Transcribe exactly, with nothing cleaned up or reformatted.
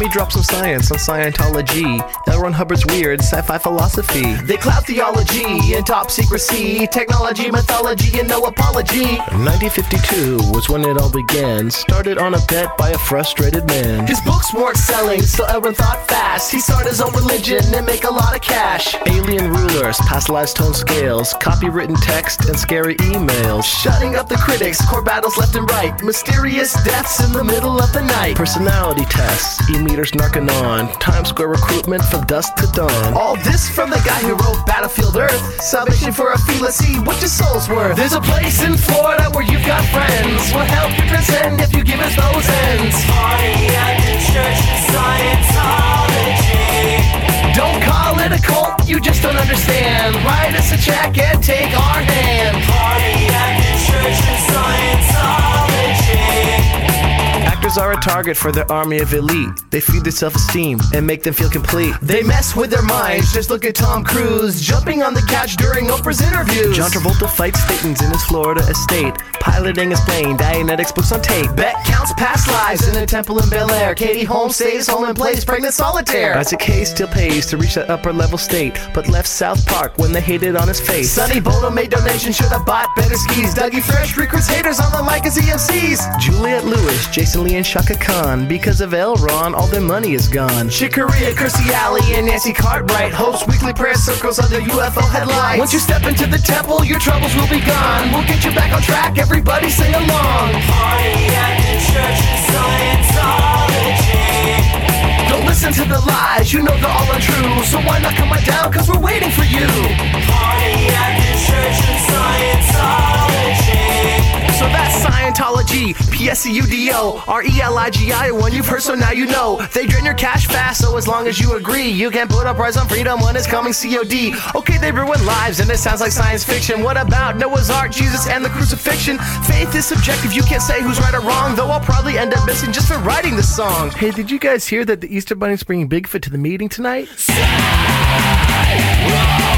me drop some science on Scientology, L. Ron Hubbard's weird sci-fi philosophy. They clout theology and top secrecy, technology, mythology, and no apology. nineteen fifty-two was when it all began, started on a bet by a frustrated man. His books weren't selling, so L. Ron thought fast. He started his own religion and make a lot of cash. Alien rulers, past lives tone scales, copywritten text, and scary emails. Shutting up the critics, core battles left and right, mysterious deaths in the middle of the night. Personality tests, e-meters narking on, Times Square recruitment from dusk to dawn. All this from the guy who wrote Battlefield Earth, salvation for a fee, let's see what your soul's worth. There's a place in Florida where you've got friends, we'll help you transcend if you give us those ends. Party at the Church of Scientology. Don't call it a cult, you just don't understand. Write us a check and take our hand. Party at the Church of Scientology. Actors are a target for their army of elite. They feed their self-esteem and make them feel complete. They mess with their minds, just look at Tom Cruise jumping on the couch during Oprah's interviews. John Travolta fights Thetans in his Florida estate, piloting his plane, Dianetics books on tape. Bet counts past lives in a temple in Bel Air. Katie Holmes stays home and plays pregnant solitaire. Isaac Hayes still pays to reach that upper level state, but left South Park when they hated on his face. Sonny Bono made donations, should have bought better skis. Dougie Fresh recruits haters on the mic as E M Cs. Juliette Lewis, Jason Lee, and Shaka Khan. Because of L. Ron, all their money is gone. Chick Corea, Kirstie Alley, and Nancy Cartwright host weekly prayer circles under U F O headlines. Once you step into the temple, your troubles will be gone. We'll get you back on track, everybody sing along. Party at the Church of Scientology. Don't listen to the lies, you know they're all untrue. So why not come right down, cause we're waiting for you. Party at the Church of Scientology. So that's Scientology, P S C U D O, R E L I G I, one you've heard so now you know. They drain your cash fast, so as long as you agree, you can put up Rise on Freedom when it's coming C O D. Okay, they ruin lives and it sounds like science fiction. What about Noah's Ark, Jesus, and the crucifixion? Faith is subjective, you can't say who's right or wrong, though I'll probably end up missing just for writing the song. Hey, did you guys hear that the Easter Bunny's bringing Bigfoot to the meeting tonight? Whoa!